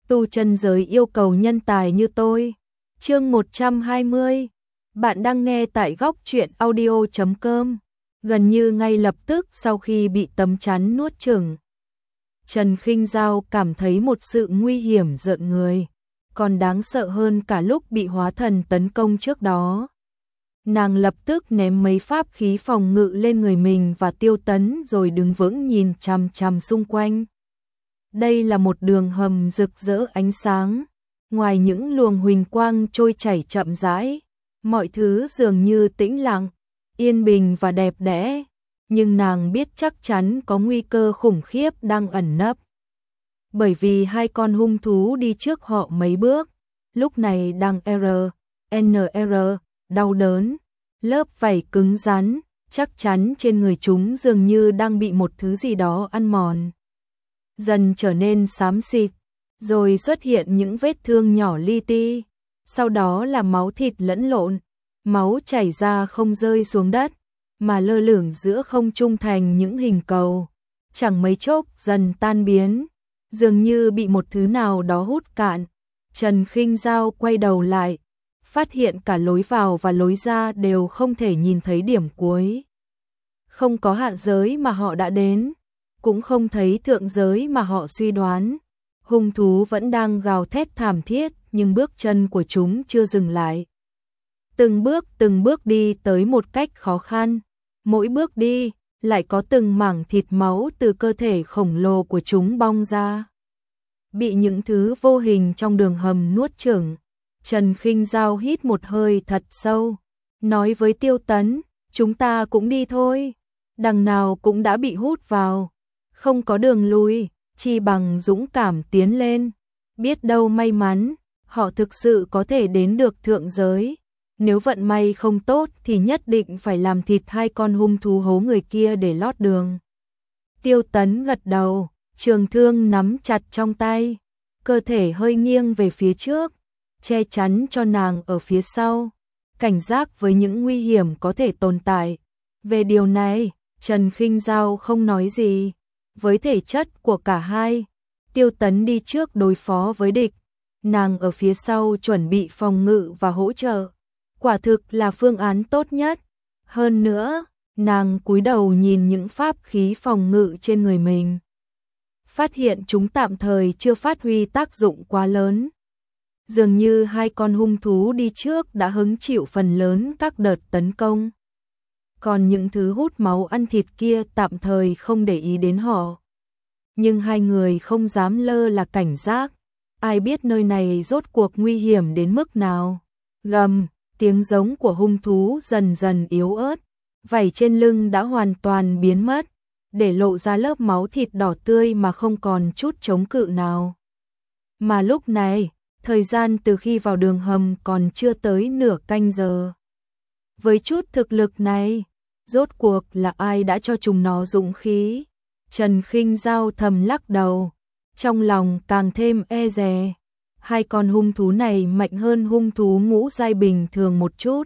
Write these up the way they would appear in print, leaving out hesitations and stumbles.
tu chân giới yêu cầu nhân tài như tôi. Chương 120. Bạn đang nghe tại góc truyện audio.com. Gần như ngay lập tức sau khi bị tấm chắn nuốt chửng, Trần Khinh Dao cảm thấy một sự nguy hiểm rợn người, còn đáng sợ hơn cả lúc bị hóa thần tấn công trước đó. Nàng lập tức ném mấy pháp khí phòng ngự lên người mình và Tiêu Tấn rồi đứng vững nhìn chằm chằm xung quanh. Đây là một đường hầm rực rỡ ánh sáng, ngoài những luồng huỳnh quang trôi chảy chậm rãi, mọi thứ dường như tĩnh lặng, yên bình và đẹp đẽ, nhưng nàng biết chắc chắn có nguy cơ khủng khiếp đang ẩn nấp. Bởi vì hai con hung thú đi trước họ mấy bước, lúc này đang NR, đau đớn, lớp vảy cứng rắn, chắc chắn trên người chúng dường như đang bị một thứ gì đó ăn mòn. Dần trở nên xám xịt, rồi xuất hiện những vết thương nhỏ li ti, sau đó là máu thịt lẫn lộn, máu chảy ra không rơi xuống đất, mà lơ lửng giữa không trung thành những hình cầu, chẳng mấy chốc dần tan biến, dường như bị một thứ nào đó hút cạn. Trần Khinh Dao quay đầu lại, phát hiện cả lối vào và lối ra đều không thể nhìn thấy điểm cuối. Không có hạ giới mà họ đã đến, cũng không thấy thượng giới mà họ suy đoán. Hung thú vẫn đang gào thét thảm thiết, nhưng bước chân của chúng chưa dừng lại. Từng bước đi tới một cách khó khăn, mỗi bước đi lại có từng mảng thịt máu từ cơ thể khổng lồ của chúng bong ra. Bị những thứ vô hình trong đường hầm nuốt chửng, Trần Khinh Dao hít một hơi thật sâu, nói với Tiêu Tấn, chúng ta cũng đi thôi, đằng nào cũng đã bị hút vào, không có đường lui, chi bằng dũng cảm tiến lên, biết đâu may mắn, họ thực sự có thể đến được thượng giới, nếu vận may không tốt thì nhất định phải làm thịt hai con hung thú hố người kia để lót đường. Tiêu Tấn gật đầu, trường thương nắm chặt trong tay, cơ thể hơi nghiêng về phía trước, che chắn cho nàng ở phía sau, cảnh giác với những nguy hiểm có thể tồn tại. Về điều này, Trần Khinh Dao không nói gì. Với thể chất của cả hai, Tiêu Tấn đi trước đối phó với địch, nàng ở phía sau chuẩn bị phòng ngự và hỗ trợ. Quả thực là phương án tốt nhất. Hơn nữa, nàng cúi đầu nhìn những pháp khí phòng ngự trên người mình, phát hiện chúng tạm thời chưa phát huy tác dụng quá lớn. Dường như hai con hung thú đi trước đã hứng chịu phần lớn các đợt tấn công. Còn những thứ hút máu ăn thịt kia tạm thời không để ý đến họ. Nhưng hai người không dám lơ là cảnh giác. Ai biết nơi này rốt cuộc nguy hiểm đến mức nào. Gầm, tiếng giống của hung thú dần dần yếu ớt. Vảy trên lưng đã hoàn toàn biến mất, để lộ ra lớp máu thịt đỏ tươi mà không còn chút chống cự nào. Mà lúc này, thời gian từ khi vào đường hầm còn chưa tới nửa canh giờ. Với chút thực lực này, rốt cuộc là ai đã cho chúng nó dũng khí? Trần Khinh Dao thầm lắc đầu, trong lòng càng thêm e dè. Hai con hung thú này mạnh hơn hung thú ngũ giai bình thường một chút.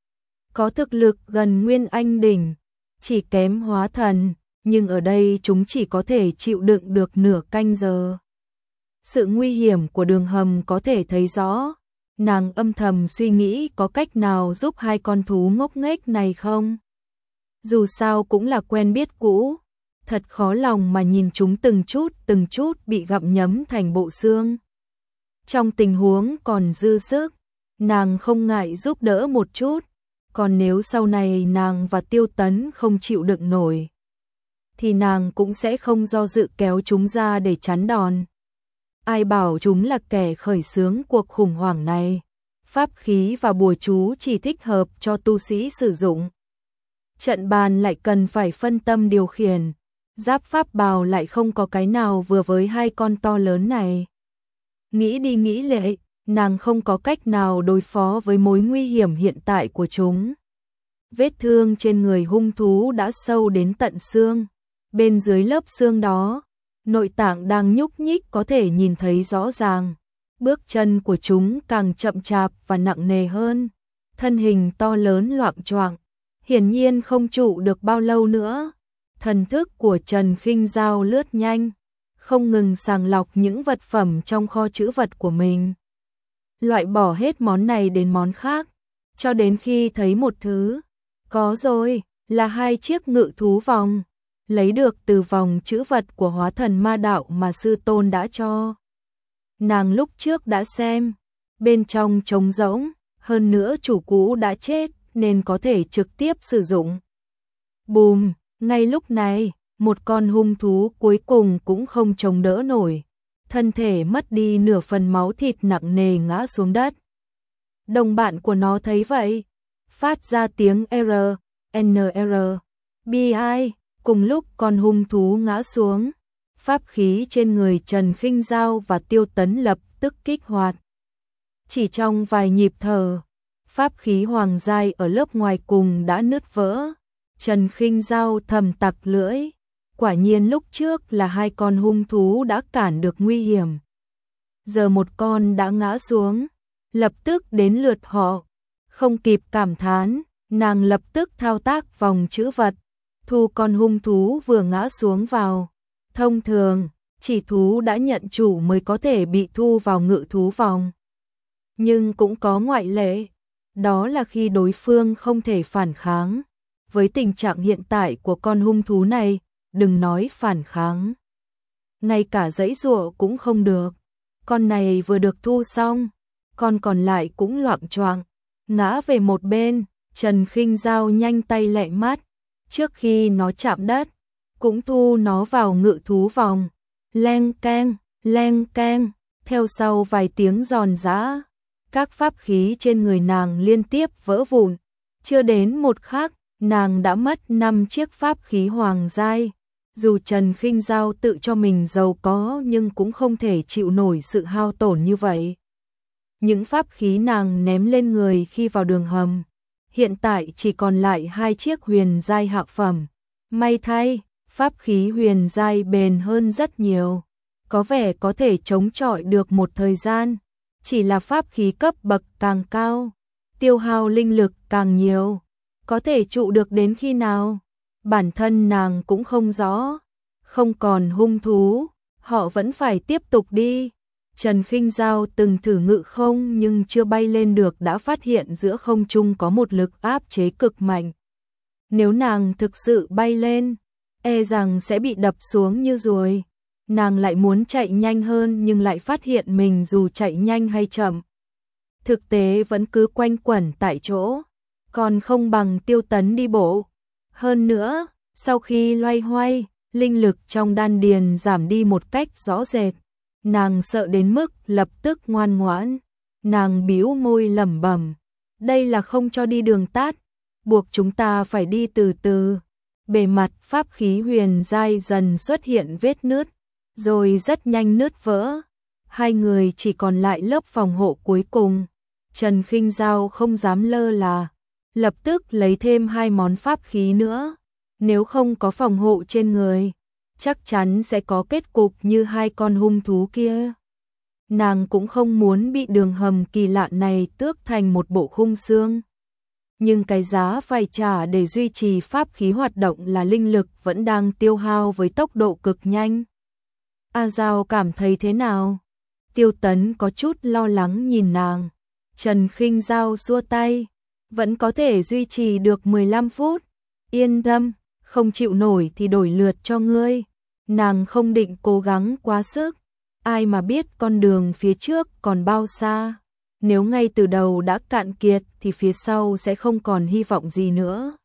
Có thực lực gần Nguyên Anh đỉnh, chỉ kém hóa thần, nhưng ở đây chúng chỉ có thể chịu đựng được nửa canh giờ. Sự nguy hiểm của đường hầm có thể thấy rõ. Nàng âm thầm suy nghĩ có cách nào giúp hai con thú ngốc nghếch này không? Dù sao cũng là quen biết cũ, thật khó lòng mà nhìn chúng từng chút bị gặm nhấm thành bộ xương. Trong tình huống còn dư sức, nàng không ngại giúp đỡ một chút, còn nếu sau này nàng và Tiêu Tấn không chịu đựng nổi, thì nàng cũng sẽ không do dự kéo chúng ra để chắn đòn. Ai bảo chúng là kẻ khởi xướng cuộc khủng hoảng này. Pháp khí và bùa chú chỉ thích hợp cho tu sĩ sử dụng. Trận bàn lại cần phải phân tâm điều khiển. Giáp pháp bào lại không có cái nào vừa với hai con to lớn này. Nghĩ đi nghĩ lại, nàng không có cách nào đối phó với mối nguy hiểm hiện tại của chúng. Vết thương trên người hung thú đã sâu đến tận xương. Bên dưới lớp xương đó, nội tạng đang nhúc nhích có thể nhìn thấy rõ ràng. Bước chân của chúng càng chậm chạp và nặng nề hơn. Thân hình to lớn loạng choạng, hiển nhiên không trụ được bao lâu nữa. Thần thức của Trần Khinh Dao lướt nhanh, không ngừng sàng lọc những vật phẩm trong kho trữ vật của mình. Loại bỏ hết món này đến món khác, cho đến khi thấy một thứ. Có rồi, là 2 chiếc ngự thú vòng, lấy được từ vòng trữ vật của hóa thần ma đạo mà sư tôn đã cho. Nàng lúc trước đã xem, bên trong trống rỗng, hơn nữa chủ cũ đã chết nên có thể trực tiếp sử dụng. Bùm, ngay lúc này, một con hung thú cuối cùng cũng không chống đỡ nổi, thân thể mất đi nửa phần máu thịt nặng nề ngã xuống đất. Đồng bạn của nó thấy vậy, phát ra tiếng NR, bi ai, cùng lúc con hung thú ngã xuống, pháp khí trên người Trần Khinh Dao và Tiêu Tấn lập tức kích hoạt. Chỉ trong vài nhịp thở, pháp khí hoàng giai ở lớp ngoài cùng đã nứt vỡ. Trần Khinh Dao thầm tặc lưỡi, quả nhiên lúc trước là 2 con hung thú đã cản được nguy hiểm. Giờ một con đã ngã xuống, lập tức đến lượt họ. Không kịp cảm thán, nàng lập tức thao tác vòng trữ vật, thu con hung thú vừa ngã xuống vào. Thông thường, chỉ thú đã nhận chủ mới có thể bị thu vào ngự thú vòng. Nhưng cũng có ngoại lệ, đó là khi đối phương không thể phản kháng. Với tình trạng hiện tại của con hung thú này, đừng nói phản kháng, ngay cả giãy giụa cũng không được. Con này vừa được thu xong, con còn lại cũng loạng choạng ngã về một bên. Trần Khinh Dao nhanh tay lẹ mắt, trước khi nó chạm đất, cũng thu nó vào ngự thú vòng. Leng keng, theo sau vài tiếng giòn giã, các pháp khí trên người nàng liên tiếp vỡ vụn. Chưa đến một khắc, nàng đã mất 5 chiếc pháp khí hoàng giai. Dù Trần Khinh Dao tự cho mình giàu có nhưng cũng không thể chịu nổi sự hao tổn như vậy. Những pháp khí nàng ném lên người khi vào đường hầm, hiện tại chỉ còn lại 2 chiếc huyền giai hạ phẩm. May thay, pháp khí huyền giai bền hơn rất nhiều, có vẻ có thể chống chọi được một thời gian. Chỉ là pháp khí cấp bậc càng cao, tiêu hao linh lực càng nhiều, có thể trụ được đến khi nào, bản thân nàng cũng không rõ. Không còn hung thú, họ vẫn phải tiếp tục đi. Trần Khinh Dao từng thử ngự không nhưng chưa bay lên được đã phát hiện giữa không trung có một lực áp chế cực mạnh. Nếu nàng thực sự bay lên, e rằng sẽ bị đập xuống như ruồi. Nàng lại muốn chạy nhanh hơn nhưng lại phát hiện mình dù chạy nhanh hay chậm, thực tế vẫn cứ quanh quẩn tại chỗ, còn không bằng Tiêu Tấn đi bộ. Hơn nữa, sau khi loay hoay, linh lực trong đan điền giảm đi một cách rõ rệt. Nàng sợ đến mức lập tức ngoan ngoãn. Nàng bĩu môi lẩm bẩm, đây là không cho đi đường tắt, buộc chúng ta phải đi từ từ. Bề mặt pháp khí huyền giai dần xuất hiện vết nứt, rồi rất nhanh nứt vỡ. 2 người chỉ còn lại lớp phòng hộ cuối cùng. Trần Khinh Dao không dám lơ là, lập tức lấy thêm 2 món pháp khí nữa. Nếu không có phòng hộ trên người, chắc chắn sẽ có kết cục như 2 con hung thú kia. Nàng cũng không muốn bị đường hầm kỳ lạ này tước thành một bộ khung xương. Nhưng cái giá phải trả để duy trì pháp khí hoạt động là linh lực vẫn đang tiêu hao với tốc độ cực nhanh. A Giao cảm thấy thế nào? Tiêu Tấn có chút lo lắng nhìn nàng. Trần Khinh Dao xua tay, vẫn có thể duy trì được 15 phút. Yên tâm, không chịu nổi thì đổi lượt cho ngươi. Nàng không định cố gắng quá sức. Ai mà biết con đường phía trước còn bao xa. Nếu ngay từ đầu đã cạn kiệt thì phía sau sẽ không còn hy vọng gì nữa.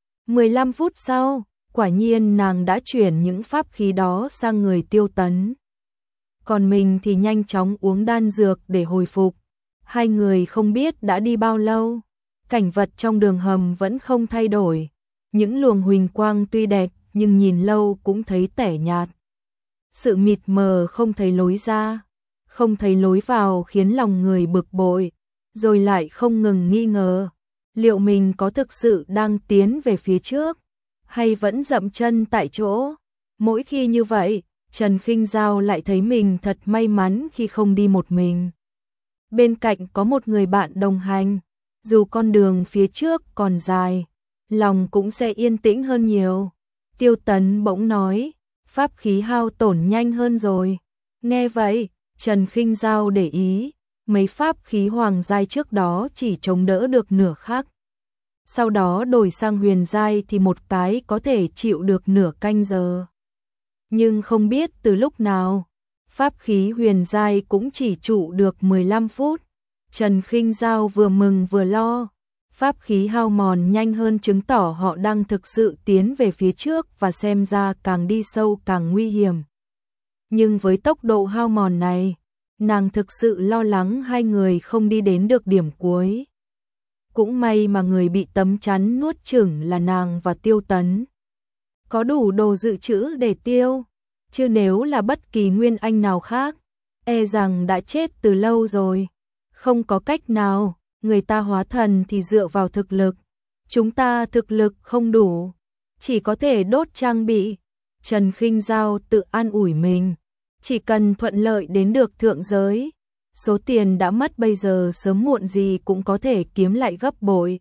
15 phút sau, quả nhiên nàng đã chuyển những pháp khí đó sang người Tiêu Tấn. Còn mình thì nhanh chóng uống đan dược để hồi phục. 2 người không biết đã đi bao lâu. Cảnh vật trong đường hầm vẫn không thay đổi. Những luồng huỳnh quang tuy đẹp nhưng nhìn lâu cũng thấy tẻ nhạt. Sự mịt mờ không thấy lối ra, không thấy lối vào khiến lòng người bực bội, rồi lại không ngừng nghi ngờ, liệu mình có thực sự đang tiến về phía trước, hay vẫn dậm chân tại chỗ. Mỗi khi như vậy, Trần Khinh Dao lại thấy mình thật may mắn khi không đi một mình. Bên cạnh có một người bạn đồng hành, dù con đường phía trước còn dài, lòng cũng sẽ yên tĩnh hơn nhiều. Tiêu Tấn bỗng nói, pháp khí hao tổn nhanh hơn rồi. Nghe vậy, Trần Khinh Dao để ý, mấy pháp khí hoàng giai trước đó chỉ chống đỡ được nửa khắc. Sau đó đổi sang huyền giai thì một cái có thể chịu được nửa canh giờ. Nhưng không biết từ lúc nào, pháp khí huyền giai cũng chỉ trụ được 15 phút. Trần Khinh Dao vừa mừng vừa lo. Pháp khí hao mòn nhanh hơn chứng tỏ họ đang thực sự tiến về phía trước và xem ra càng đi sâu càng nguy hiểm. Nhưng với tốc độ hao mòn này, nàng thực sự lo lắng hai người không đi đến được điểm cuối. Cũng may mà người bị tấm chắn nuốt chửng là nàng và Tiêu Tấn. Có đủ đồ dự trữ để tiêu, chứ nếu là bất kỳ nguyên anh nào khác, e rằng đã chết từ lâu rồi. Không có cách nào, người ta hóa thần thì dựa vào thực lực. Chúng ta thực lực không đủ, chỉ có thể đốt trang bị. Trần Khinh Dao tự an ủi mình, chỉ cần thuận lợi đến được thượng giới, số tiền đã mất bây giờ sớm muộn gì cũng có thể kiếm lại gấp bội.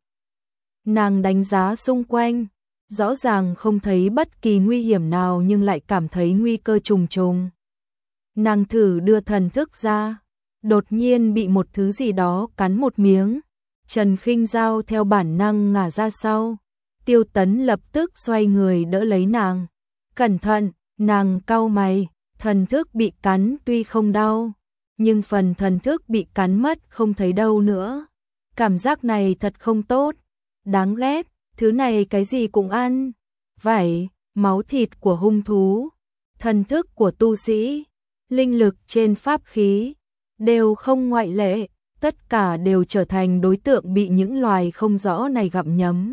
Nàng đánh giá xung quanh, rõ ràng không thấy bất kỳ nguy hiểm nào nhưng lại cảm thấy nguy cơ trùng trùng. Nàng thử đưa thần thức ra, đột nhiên bị một thứ gì đó cắn một miếng. Trần Khinh Dao theo bản năng ngả ra sau. Tiêu Tấn lập tức xoay người đỡ lấy nàng. Cẩn thận, nàng cau mày, thần thức bị cắn tuy không đau, nhưng phần thần thức bị cắn mất không thấy đâu nữa. Cảm giác này thật không tốt, đáng ghét, thứ này cái gì cũng ăn. Vảy, máu thịt của hung thú, thần thức của tu sĩ, linh lực trên pháp khí, đều không ngoại lệ, tất cả đều trở thành đối tượng bị những loài không rõ này gặm nhấm.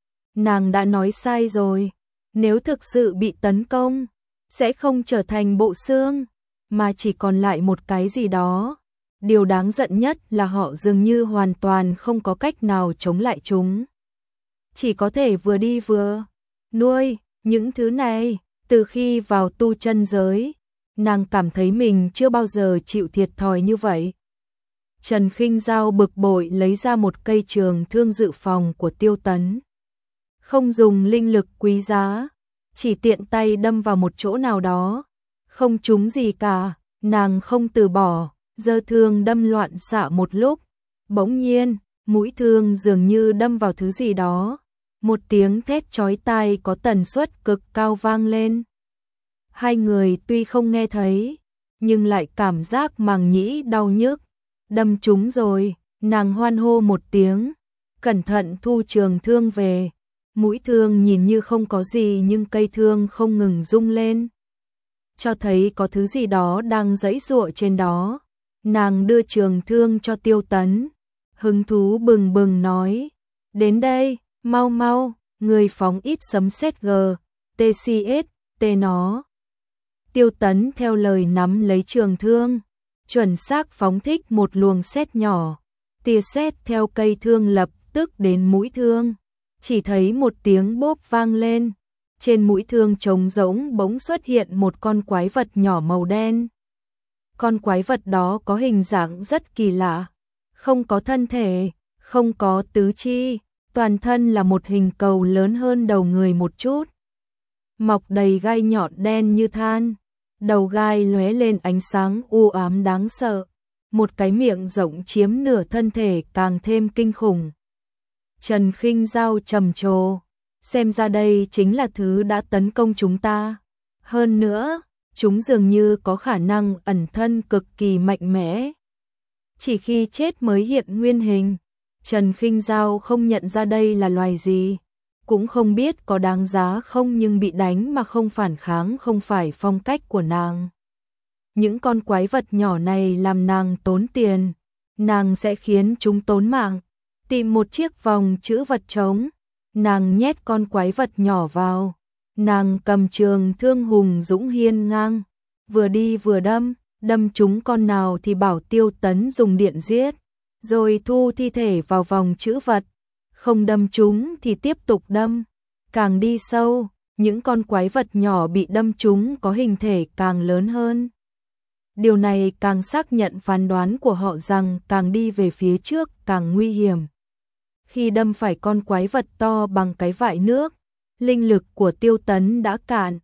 Nàng đã nói sai rồi, nếu thực sự bị tấn công, sẽ không trở thành bộ xương, mà chỉ còn lại một cái gì đó. Điều đáng giận nhất là họ dường như hoàn toàn không có cách nào chống lại chúng. Chỉ có thể vừa đi vừa nuôi những thứ này. Từ khi vào tu chân giới, nàng cảm thấy mình chưa bao giờ chịu thiệt thòi như vậy. Trần Khinh Dao bực bội lấy ra một cây trường thương dự phòng của Tiêu Tấn. Không dùng linh lực quý giá, chỉ tiện tay đâm vào một chỗ nào đó. Không trúng gì cả, nàng không từ bỏ, giơ thương đâm loạn xạ một lúc. Bỗng nhiên, mũi thương dường như đâm vào thứ gì đó. Một tiếng thét chói tai có tần suất cực cao vang lên. Hai người tuy không nghe thấy, nhưng lại cảm giác màng nhĩ đau nhức. Đâm trúng rồi, nàng hoan hô một tiếng, cẩn thận thu trường thương về. Mũi thương nhìn như không có gì nhưng cây thương không ngừng rung lên, cho thấy có thứ gì đó đang giãy giụa trên đó. Nàng đưa trường thương cho Tiêu Tấn, hứng thú bừng bừng nói, đến đây, mau mau, người phóng ít sấm sét TCS, tê nó. Tiêu Tấn theo lời nắm lấy trường thương, chuẩn xác phóng thích một luồng sét nhỏ. Tia sét theo cây thương lập tức đến mũi thương. Chỉ thấy một tiếng bốp vang lên. Trên mũi thương trống rỗng bỗng xuất hiện một con quái vật nhỏ màu đen. Con quái vật đó có hình dạng rất kỳ lạ. Không có thân thể, không có tứ chi, toàn thân là một hình cầu lớn hơn đầu người một chút. Mọc đầy gai nhọn đen như than. Đầu gai lóe lên ánh sáng u ám đáng sợ. Một cái miệng rộng chiếm nửa thân thể càng thêm kinh khủng. Trần Khinh Dao trầm trồ, xem ra đây chính là thứ đã tấn công chúng ta. Hơn nữa, chúng dường như có khả năng ẩn thân cực kỳ mạnh mẽ. Chỉ khi chết mới hiện nguyên hình. Trần Khinh Dao không nhận ra đây là loài gì, cũng không biết có đáng giá không, nhưng bị đánh mà không phản kháng không phải phong cách của nàng. Những con quái vật nhỏ này làm nàng tốn tiền, nàng sẽ khiến chúng tốn mạng. Tìm một chiếc vòng trữ vật trống, nàng nhét con quái vật nhỏ vào. Nàng cầm trường thương hùng dũng hiên ngang, vừa đi vừa đâm, đâm chúng con nào thì bảo Tiêu Tấn dùng điện giết, rồi thu thi thể vào vòng trữ vật. Không đâm chúng thì tiếp tục đâm. Càng đi sâu, những con quái vật nhỏ bị đâm chúng có hình thể càng lớn hơn. Điều này càng xác nhận phán đoán của họ rằng càng đi về phía trước càng nguy hiểm. Khi đâm phải con quái vật to bằng cái vại nước, linh lực của Tiêu Tấn đã cạn.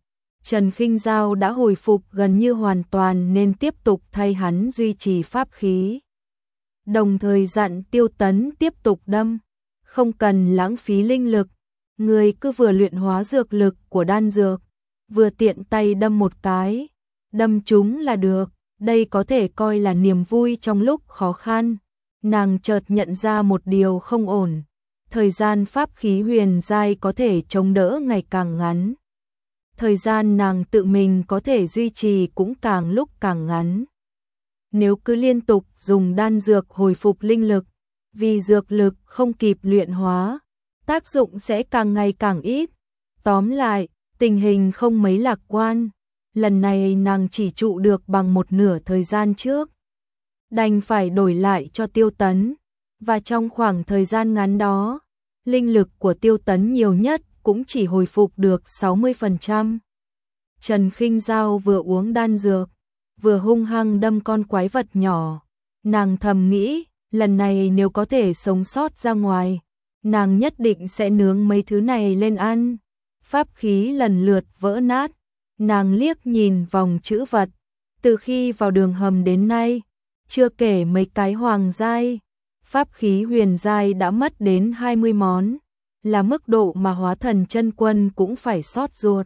Trần Khinh Giao đã hồi phục gần như hoàn toàn nên tiếp tục thay hắn duy trì pháp khí. Đồng thời dặn Tiêu Tấn tiếp tục đâm, không cần lãng phí linh lực, người cứ vừa luyện hóa dược lực của đan dược, vừa tiện tay đâm một cái, đâm chúng là được, đây có thể coi là niềm vui trong lúc khó khăn. Nàng chợt nhận ra một điều không ổn, thời gian pháp khí huyền giai có thể chống đỡ ngày càng ngắn. Thời gian nàng tự mình có thể duy trì cũng càng lúc càng ngắn. Nếu cứ liên tục dùng đan dược hồi phục linh lực, vì dược lực không kịp luyện hóa, tác dụng sẽ càng ngày càng ít. Tóm lại, tình hình không mấy lạc quan. Lần này nàng chỉ trụ được bằng một nửa thời gian trước. Đành phải đổi lại cho Tiêu Tấn. Và trong khoảng thời gian ngắn đó, linh lực của Tiêu Tấn nhiều nhất cũng chỉ hồi phục được 60%. Trần Khinh Giao vừa uống đan dược, vừa hung hăng đâm con quái vật nhỏ. Nàng thầm nghĩ, lần này nếu có thể sống sót ra ngoài, nàng nhất định sẽ nướng mấy thứ này lên ăn. Pháp khí lần lượt vỡ nát, nàng liếc nhìn vòng trữ vật, từ khi vào đường hầm đến nay, chưa kể mấy cái hoàng giai, pháp khí huyền giai đã mất đến 20 món, là mức độ mà Hóa Thần Chân Quân cũng phải xót ruột.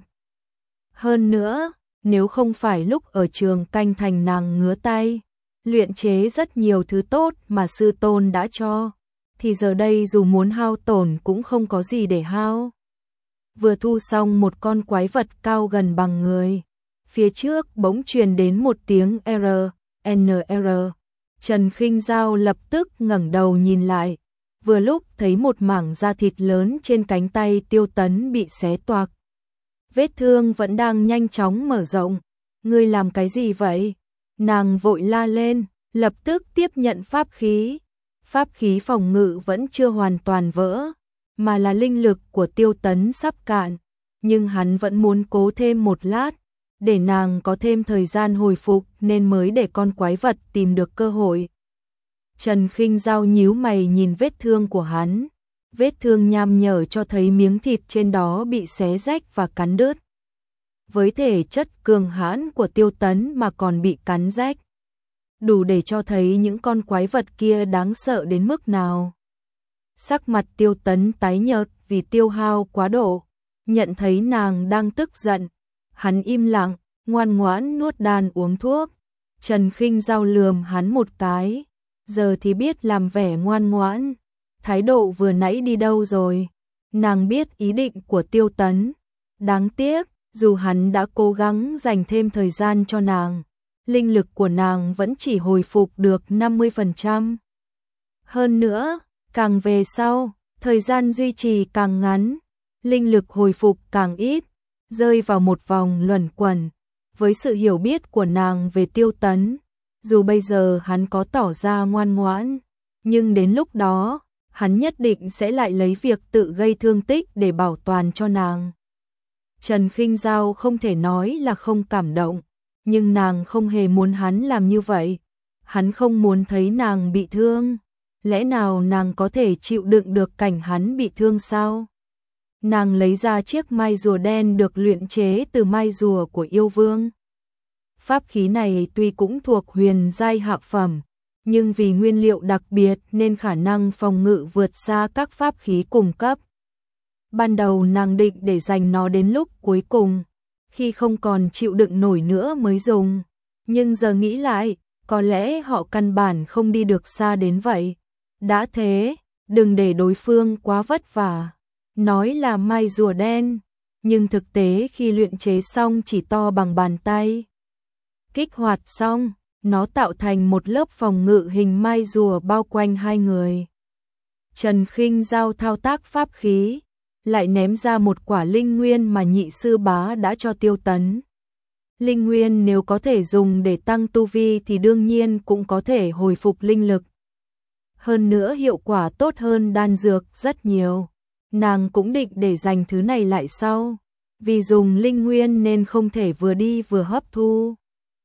Hơn nữa, nếu không phải lúc ở trường canh thành nàng ngứa tay, luyện chế rất nhiều thứ tốt mà sư tôn đã cho, thì giờ đây dù muốn hao tổn cũng không có gì để hao. Vừa thu xong một con quái vật cao gần bằng người, phía trước bỗng truyền đến một tiếng NR. Trần Khinh Giao lập tức ngẩng đầu nhìn lại, vừa lúc thấy một mảng da thịt lớn trên cánh tay Tiêu Tấn bị xé toạc. Vết thương vẫn đang nhanh chóng mở rộng. Ngươi làm cái gì vậy? Nàng vội la lên, lập tức tiếp nhận pháp khí. Pháp khí phòng ngự vẫn chưa hoàn toàn vỡ, mà là linh lực của Tiêu Tấn sắp cạn, nhưng hắn vẫn muốn cố thêm một lát, để nàng có thêm thời gian hồi phục nên mới để con quái vật tìm được cơ hội. Trần Khinh Giao nhíu mày nhìn vết thương của hắn, vết thương nham nhở cho thấy miếng thịt trên đó bị xé rách và cắn đứt. Với thể chất cường hãn của Tiêu Tấn mà còn bị cắn rách, đủ để cho thấy những con quái vật kia đáng sợ đến mức nào. Sắc mặt Tiêu Tấn tái nhợt vì tiêu hao quá độ, nhận thấy nàng đang tức giận, hắn im lặng, ngoan ngoãn nuốt đan uống thuốc. Trần Khinh Giao lườm hắn một cái, giờ thì biết làm vẻ ngoan ngoãn, thái độ vừa nãy đi đâu rồi? Nàng biết ý định của Tiêu Tấn, đáng tiếc, dù hắn đã cố gắng dành thêm thời gian cho nàng, linh lực của nàng vẫn chỉ hồi phục được 50%. Hơn nữa, càng về sau, thời gian duy trì càng ngắn, linh lực hồi phục càng ít, rơi vào một vòng luẩn quẩn. Với sự hiểu biết của nàng về Tiêu Tấn, dù bây giờ hắn có tỏ ra ngoan ngoãn, nhưng đến lúc đó, hắn nhất định sẽ lại lấy việc tự gây thương tích để bảo toàn cho nàng. Trần Khinh Giao không thể nói là không cảm động, nhưng nàng không hề muốn hắn làm như vậy. Hắn không muốn thấy nàng bị thương. Lẽ nào nàng có thể chịu đựng được cảnh hắn bị thương sao? Nàng lấy ra chiếc mai rùa đen được luyện chế từ mai rùa của yêu vương. Pháp khí này tuy cũng thuộc huyền giai hạ phẩm, nhưng vì nguyên liệu đặc biệt nên khả năng phòng ngự vượt xa các pháp khí cùng cấp. Ban đầu nàng định để dành nó đến lúc cuối cùng, khi không còn chịu đựng nổi nữa mới dùng. Nhưng giờ nghĩ lại, có lẽ họ căn bản không đi được xa đến vậy. Đã thế, đừng để đối phương quá vất vả. Nói là mai rùa đen, nhưng thực tế khi luyện chế xong chỉ to bằng bàn tay. Kích hoạt xong, nó tạo thành một lớp phòng ngự hình mai rùa bao quanh hai người. Trần Khinh Giao thao tác pháp khí, lại ném ra một quả linh nguyên mà nhị sư bá đã cho Tiêu Tấn. Linh nguyên nếu có thể dùng để tăng tu vi thì đương nhiên cũng có thể hồi phục linh lực. Hơn nữa hiệu quả tốt hơn đan dược rất nhiều. Nàng cũng định để dành thứ này lại sau, vì dùng linh nguyên nên không thể vừa đi vừa hấp thu.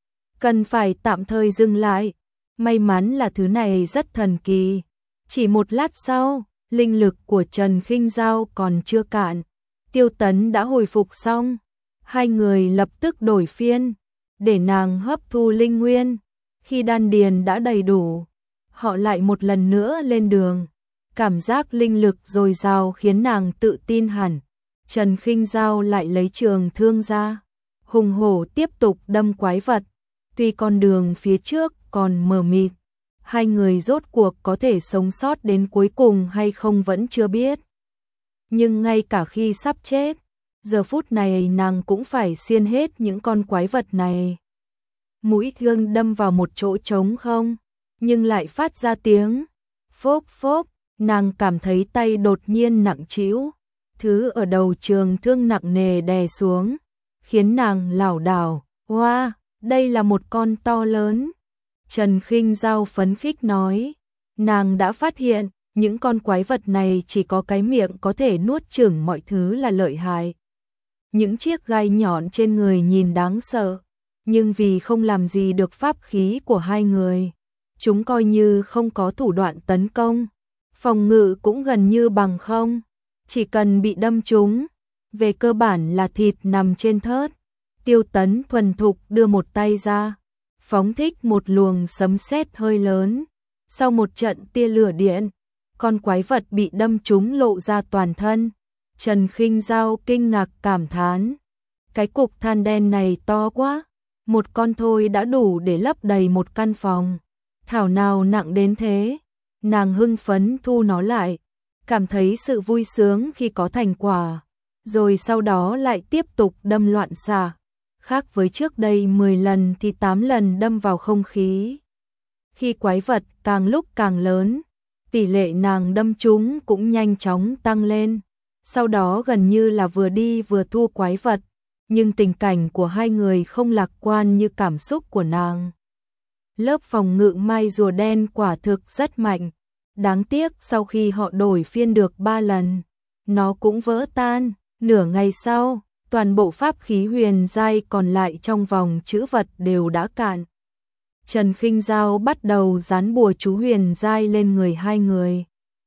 Cần phải tạm thời dừng lại. May mắn là thứ này rất thần kỳ. Chỉ một lát sau, linh lực của Trần Khinh Giao còn chưa cạn, Tiêu Tấn đã hồi phục xong. Hai người lập tức đổi phiên, để nàng hấp thu linh nguyên. Khi đan điền đã đầy đủ, họ lại một lần nữa lên đường. Cảm giác linh lực dồi dào khiến nàng tự tin hẳn. Trần Khinh Dao lại lấy trường thương ra, hùng hổ tiếp tục đâm quái vật. Tuy con đường phía trước còn mờ mịt, hai người rốt cuộc có thể sống sót đến cuối cùng hay không vẫn chưa biết. Nhưng ngay cả khi sắp chết, giờ phút này nàng cũng phải xiên hết những con quái vật này. Mũi thương đâm vào một chỗ trống không, nhưng lại phát ra tiếng phốp phốp, nàng cảm thấy tay đột nhiên nặng trĩu, thứ ở đầu trường thương nặng nề đè xuống, khiến nàng lảo đảo. Wow, đây là một con to lớn. Trần Khinh Dao phấn khích nói, nàng đã phát hiện, những con quái vật này chỉ có cái miệng có thể nuốt chửng mọi thứ là lợi hại. Những chiếc gai nhọn trên người nhìn đáng sợ, nhưng vì không làm gì được pháp khí của hai người, chúng coi như không có thủ đoạn tấn công, phòng ngự cũng gần như bằng không, chỉ cần bị đâm trúng, về cơ bản là thịt nằm trên thớt. Tiêu Tấn thuần thục đưa một tay ra, phóng thích một luồng sấm sét hơi lớn. Sau một trận tia lửa điện, con quái vật bị đâm trúng lộ ra toàn thân. Trần Khinh Dao kinh ngạc cảm thán, cái cục than đen này to quá, một con thôi đã đủ để lấp đầy một căn phòng. Thảo nào nặng đến thế. Nàng hưng phấn thu nó lại, cảm thấy sự vui sướng khi có thành quả, rồi sau đó lại tiếp tục đâm loạn xạ. Khác với trước đây 10 lần thì 8 lần đâm vào không khí. Khi quái vật càng lúc càng lớn, tỷ lệ nàng đâm trúng cũng nhanh chóng tăng lên. Sau đó gần như là vừa đi vừa thu quái vật, nhưng tình cảnh của hai người không lạc quan như cảm xúc của nàng. Lớp phòng ngự mai rùa đen quả thực rất mạnh, đáng tiếc sau khi họ đổi phiên được 3 lần, nó cũng vỡ tan. Nửa ngày sau, toàn bộ pháp khí huyền giai còn lại trong vòng chữ vật đều đã cạn. Trần Khinh Dao bắt đầu dán bùa chú huyền giai lên người hai người.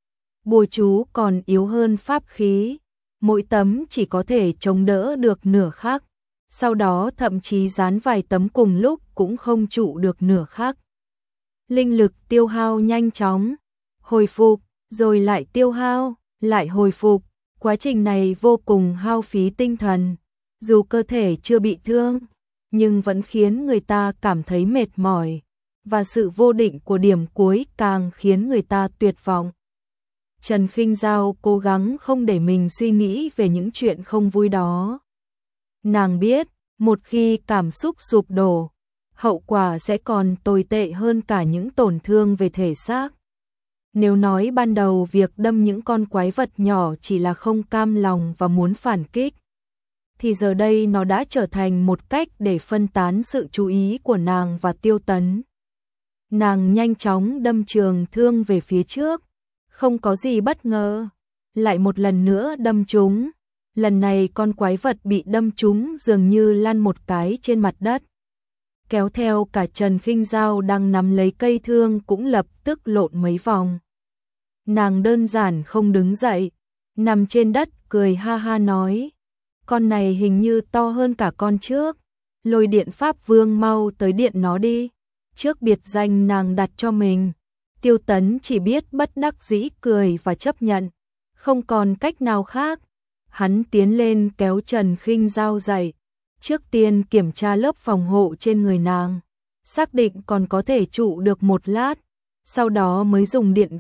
Bùa chú còn yếu hơn pháp khí, mỗi tấm chỉ có thể chống đỡ được nửa khắc, sau đó thậm chí dán vài tấm cùng lúc cũng không trụ được nửa khắc. Linh lực tiêu hao nhanh chóng, hồi phục, rồi lại tiêu hao, lại hồi phục. Quá trình này vô cùng hao phí tinh thần, dù cơ thể chưa bị thương, nhưng vẫn khiến người ta cảm thấy mệt mỏi, và sự vô định của điểm cuối càng khiến người ta tuyệt vọng. Trần Khinh Dao cố gắng không để mình suy nghĩ về những chuyện không vui đó. Nàng biết, một khi cảm xúc sụp đổ, hậu quả sẽ còn tồi tệ hơn cả những tổn thương về thể xác. Nếu nói ban đầu việc đâm những con quái vật nhỏ chỉ là không cam lòng và muốn phản kích, thì giờ đây nó đã trở thành một cách để phân tán sự chú ý của nàng và Tiêu Tấn. Nàng nhanh chóng đâm trường thương về phía trước, không có gì bất ngờ, lại một lần nữa đâm trúng. Lần này con quái vật bị đâm trúng dường như lăn một cái trên mặt đất, kéo theo cả Trần Khinh Dao đang nắm lấy cây thương cũng lập tức lộn mấy vòng. Nàng đơn giản không đứng dậy, nằm trên đất cười ha ha nói, con này hình như to hơn cả con trước, Lôi Điện Pháp Vương mau tới điện nó đi. Trước biệt danh nàng đặt cho mình, Tiêu Tấn chỉ biết bất đắc dĩ cười và chấp nhận, không còn cách nào khác. Hắn tiến lên kéo Trần Khinh Dao dậy, trước tiên kiểm tra lớp phòng hộ trên người nàng, xác định còn có thể trụ được một lát, sau đó mới dùng điện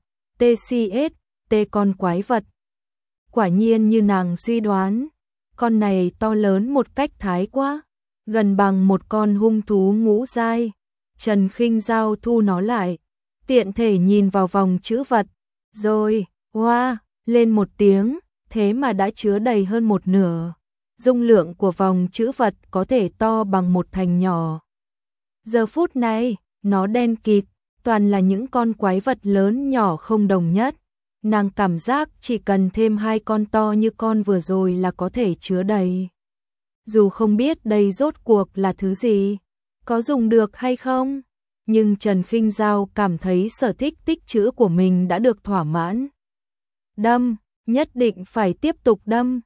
GTCS tê con quái vật. Quả nhiên như nàng suy đoán, con này to lớn một cách thái quá, gần bằng một con hung thú ngũ giai. Trần Khinh Dao thu nó lại, tiện thể nhìn vào vòng chữ vật, rồi, hoa, lên một tiếng, thế mà đã chứa đầy hơn một nửa. Dung lượng của vòng chữ vật có thể to bằng một thành nhỏ. Giờ phút này, nó đen kịt, toàn là những con quái vật lớn nhỏ không đồng nhất. Nàng cảm giác chỉ cần thêm 2 con to như con vừa rồi là có thể chứa đầy. Dù không biết đây rốt cuộc là thứ gì, có dùng được hay không, nhưng Trần Khinh Dao cảm thấy sở thích tích trữ của mình đã được thỏa mãn. Đâm, nhất định phải tiếp tục đâm.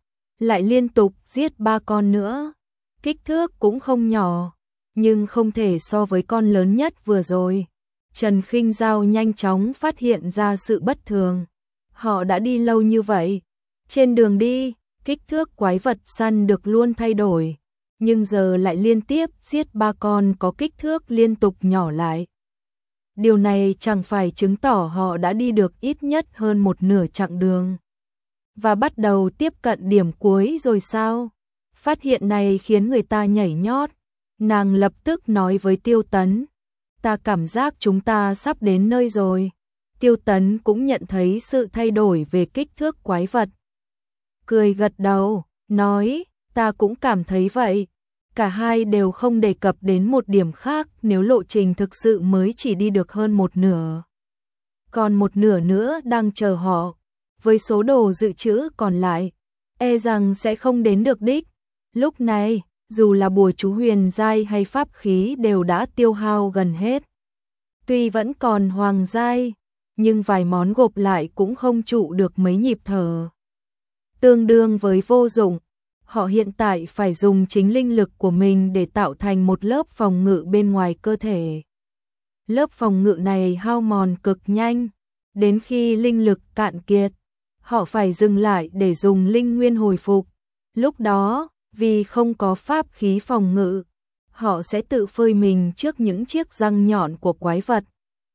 lại liên tục giết 3 con nữa. Kích thước cũng không nhỏ, nhưng không thể so với con lớn nhất vừa rồi. Trần Khinh Dao nhanh chóng phát hiện ra sự bất thường. Họ đã đi lâu như vậy. Trên đường đi, kích thước quái vật săn được luôn thay đổi, nhưng giờ lại liên tiếp giết 3 con có kích thước liên tục nhỏ lại. Điều này chẳng phải chứng tỏ họ đã đi được ít nhất hơn một nửa chặng đường và bắt đầu tiếp cận điểm cuối rồi sao? Phát hiện này khiến người ta nhảy nhót. Nàng lập tức nói với Tiêu Tấn, ta cảm giác chúng ta sắp đến nơi rồi. Tiêu Tấn cũng nhận thấy sự thay đổi về kích thước quái vật. Cười gật đầu, nói, ta cũng cảm thấy vậy. Cả hai đều không đề cập đến một điểm khác nếu lộ trình thực sự mới chỉ đi được hơn một nửa. Còn một nửa nữa đang chờ họ. Với số đồ dự trữ còn lại, e rằng sẽ không đến được đích. Lúc này, dù là bùa chú huyền giai hay pháp khí đều đã tiêu hao gần hết. Tuy vẫn còn hoàng giai, nhưng vài món gộp lại cũng không trụ được mấy nhịp thở. Tương đương với vô dụng, họ hiện tại phải dùng chính linh lực của mình để tạo thành một lớp phòng ngự bên ngoài cơ thể. Lớp phòng ngự này hao mòn cực nhanh, đến khi linh lực cạn kiệt, họ phải dừng lại để dùng linh nguyên hồi phục. Lúc đó, vì không có pháp khí phòng ngự, họ sẽ tự phơi mình trước những chiếc răng nhọn của quái vật.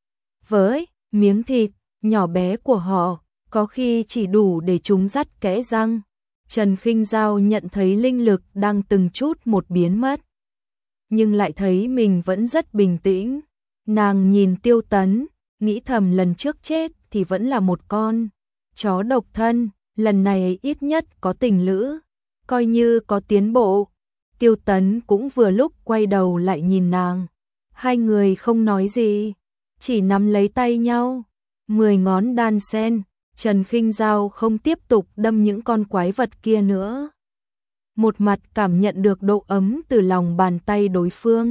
Với miếng thịt nhỏ bé của họ, có khi chỉ đủ để chúng dắt kẽ răng. Trần Khinh Dao nhận thấy linh lực đang từng chút một biến mất, nhưng lại thấy mình vẫn rất bình tĩnh. Nàng nhìn Tiêu Tấn, nghĩ thầm lần trước chết thì vẫn là một con chó độc thân, lần này ít nhất có tình lữ, coi như có tiến bộ. Tiêu Tấn cũng vừa lúc quay đầu lại nhìn nàng. Hai người không nói gì, chỉ nắm lấy tay nhau. 10 ngón đan sen, Trần Khinh Dao không tiếp tục đâm những con quái vật kia nữa. Một mặt cảm nhận được độ ấm từ lòng bàn tay đối phương,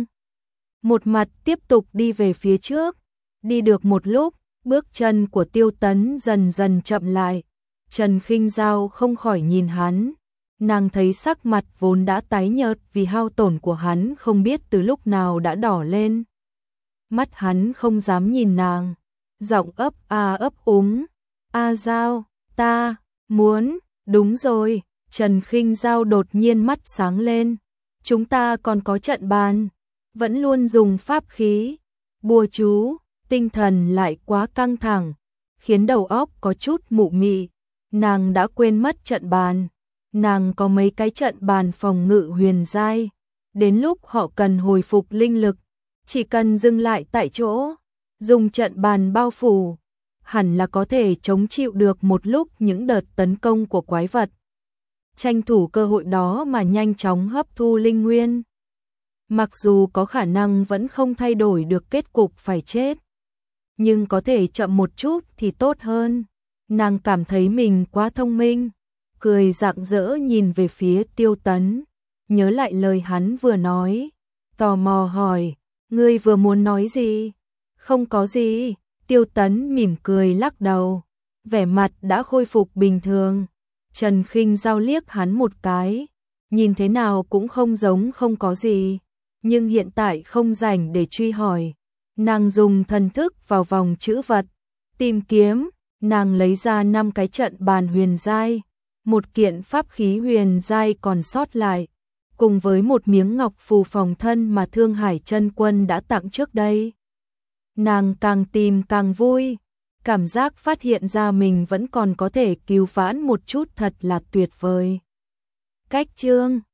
một mặt tiếp tục đi về phía trước. Đi được một lúc, bước chân của Tiêu Tấn dần dần chậm lại. Trần Khinh Dao không khỏi nhìn hắn. Nàng thấy sắc mặt vốn đã tái nhợt vì hao tổn của hắn không biết từ lúc nào đã đỏ lên. Mắt hắn không dám nhìn nàng, giọng ấp úng, "A Dao, ta muốn." "Đúng rồi." Trần Khinh Dao đột nhiên mắt sáng lên. "Chúng ta còn có trận bàn, vẫn luôn dùng pháp khí, bùa chú, tinh thần lại quá căng thẳng, khiến đầu óc có chút mụ mị. Nàng đã quên mất trận bàn. Nàng có mấy cái trận bàn phòng ngự huyền giai, đến lúc họ cần hồi phục linh lực, chỉ cần dừng lại tại chỗ, dùng trận bàn bao phủ, hẳn là có thể chống chịu được một lúc những đợt tấn công của quái vật. Tranh thủ cơ hội đó mà nhanh chóng hấp thu linh nguyên. Mặc dù có khả năng vẫn không thay đổi được kết cục phải chết, nhưng có thể chậm một chút thì tốt hơn." Nàng cảm thấy mình quá thông minh, cười rạng rỡ nhìn về phía Tiêu Tấn, nhớ lại lời hắn vừa nói, tò mò hỏi, "Ngươi vừa muốn nói gì?" "Không có gì." Tiêu Tấn mỉm cười lắc đầu, vẻ mặt đã khôi phục bình thường. Trần Khinh Dao liếc hắn một cái, nhìn thế nào cũng không giống không có gì, nhưng hiện tại không rảnh để truy hỏi. Nàng dùng thần thức vào vòng trữ vật, tìm kiếm. Nàng lấy ra 5 cái trận bàn huyền giai, một kiện pháp khí huyền giai còn sót lại, cùng với một miếng ngọc phù phòng thân mà Thương Hải Chân Quân đã tặng trước đây. Nàng càng tìm càng vui, cảm giác phát hiện ra mình vẫn còn có thể cứu vãn một chút thật là tuyệt vời. Cách chương